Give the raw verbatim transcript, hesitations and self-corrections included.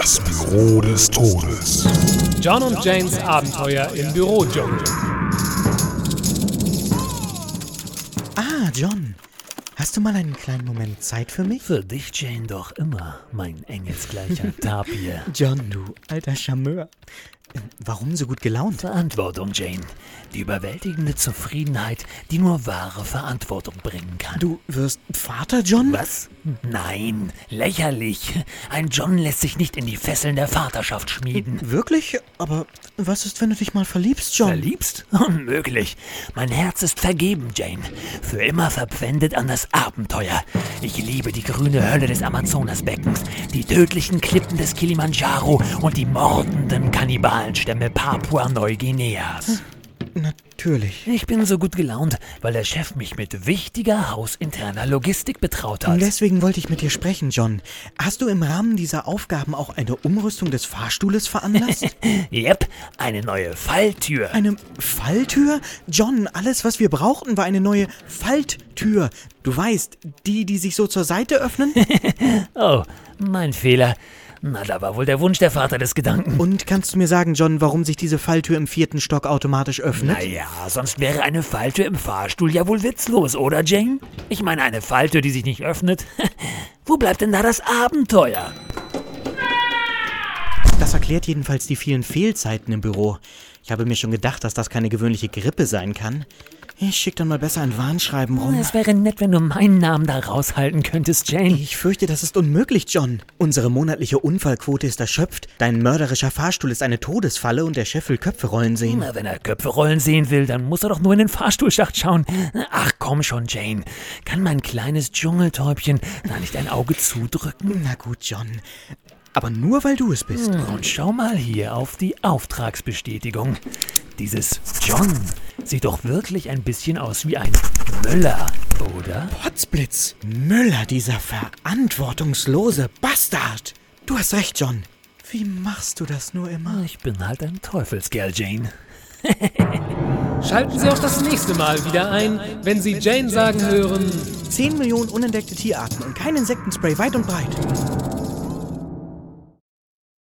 Das Büro des Todes. John und Janes Abenteuer im Bürodschungel. Ah, John. Hast du mal einen kleinen Moment Zeit für mich? Für dich, Jane, doch immer, mein engelsgleicher Tapir. John, du alter Charmeur. Warum so gut gelaunt? Verantwortung, Jane. Die überwältigende Zufriedenheit, die nur wahre Verantwortung bringen kann. Du wirst Vater, John? Was? Nein, lächerlich. Ein John lässt sich nicht in die Fesseln der Vaterschaft schmieden. Wirklich? Aber was ist, wenn du dich mal verliebst, John? Verliebst? Unmöglich. Mein Herz ist vergeben, Jane. Für immer verpfändet an das Abenteuer. Ich liebe die grüne Hölle des Amazonasbeckens, die tödlichen Klippen des Kilimanjaro und die mordenden Kannibalenstämme Papua-Neuguineas. Natürlich. Ich bin so gut gelaunt, weil der Chef mich mit wichtiger hausinterner Logistik betraut hat. Und deswegen wollte ich mit dir sprechen, John. Hast du im Rahmen dieser Aufgaben auch eine Umrüstung des Fahrstuhles veranlasst? Yep, eine neue Falltür. Eine Falltür? John, alles, was wir brauchten, war eine neue Falttür. Du weißt, die, die sich so zur Seite öffnen? Oh, mein Fehler. Na, da war wohl der Wunsch der Vater des Gedanken. Und kannst du mir sagen, John, warum sich diese Falltür im vierten Stock automatisch öffnet? Naja, sonst wäre eine Falltür im Fahrstuhl ja wohl witzlos, oder, Jane? Ich meine, eine Falltür, die sich nicht öffnet. Wo bleibt denn da das Abenteuer? Das erklärt jedenfalls die vielen Fehlzeiten im Büro. Ich habe mir schon gedacht, dass das keine gewöhnliche Grippe sein kann. Ich schick dann mal besser ein Warnschreiben rum. Es wäre nett, wenn du meinen Namen da raushalten könntest, Jane. Ich fürchte, das ist unmöglich, John. Unsere monatliche Unfallquote ist erschöpft. Dein mörderischer Fahrstuhl ist eine Todesfalle und der Chef will Köpfe rollen sehen. Na, wenn er Köpfe rollen sehen will, dann muss er doch nur in den Fahrstuhlschacht schauen. Ach komm schon, Jane. Kann mein kleines Dschungeltäubchen da nicht ein Auge zudrücken? Na gut, John. Aber nur, weil du es bist. Und schau mal hier auf die Auftragsbestätigung. Dieses John sieht doch wirklich ein bisschen aus wie ein Müller, oder? Potzblitz. Müller, dieser verantwortungslose Bastard. Du hast recht, John. Wie machst du das nur immer? Ich bin halt ein Teufelskerl, Jane. Schalten Sie auch das nächste Mal wieder ein, wenn Sie Jane sagen hören: Zehn Millionen unentdeckte Tierarten und kein Insektenspray weit und breit.